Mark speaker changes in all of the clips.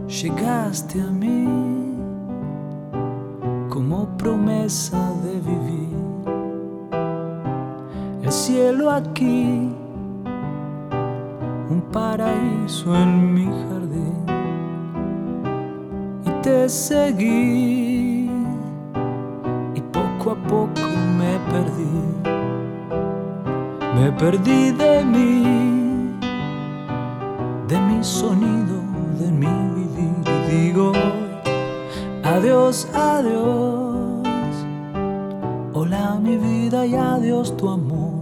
Speaker 1: Llegaste a mí como promesa de vivir el cielo aquí, un paraíso en mi jardín, y te seguí y poco a poco me perdí de mi sonido, de mi vivir, y digo adiós, adiós, hola mi vida y adiós tu amor,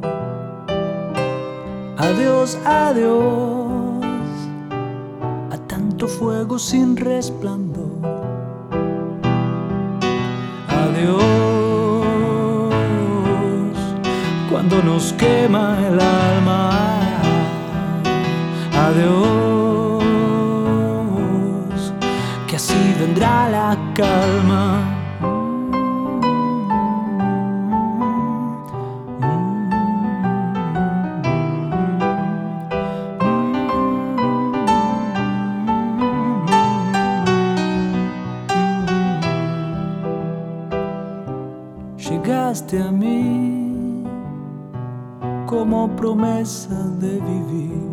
Speaker 1: adiós, adiós, a tanto fuego sin resplandor, adiós, cuando nos quema el alma, adiós, que así vendrá la calma. Llegaste a mí como promesa de vivir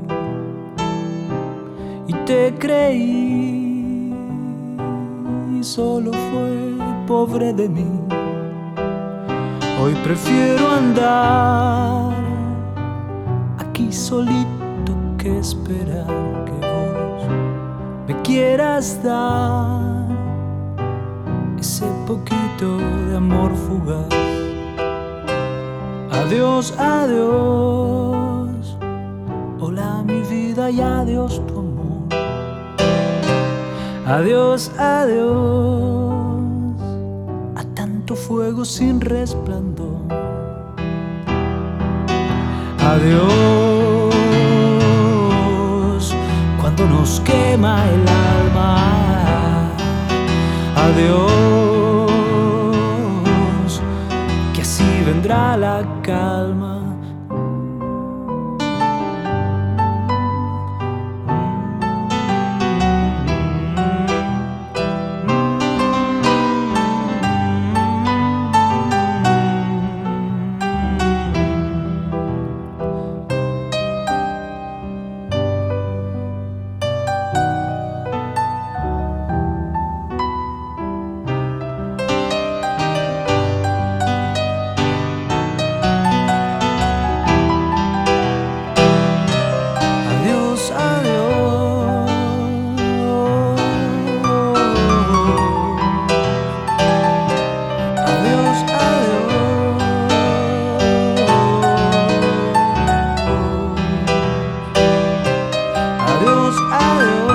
Speaker 1: y te creí, y solo fue pobre de mí. Hoy prefiero andar aquí solito que esperar que vos me quieras dar ese poquito de amor fugaz. Adiós, adiós, hola mi vida y adiós tu amor. Adiós, adiós, a tanto fuego sin resplandor. Adiós, cuando nos quema el alma. Adiós, que así vendrá la calma. Adiós, adiós.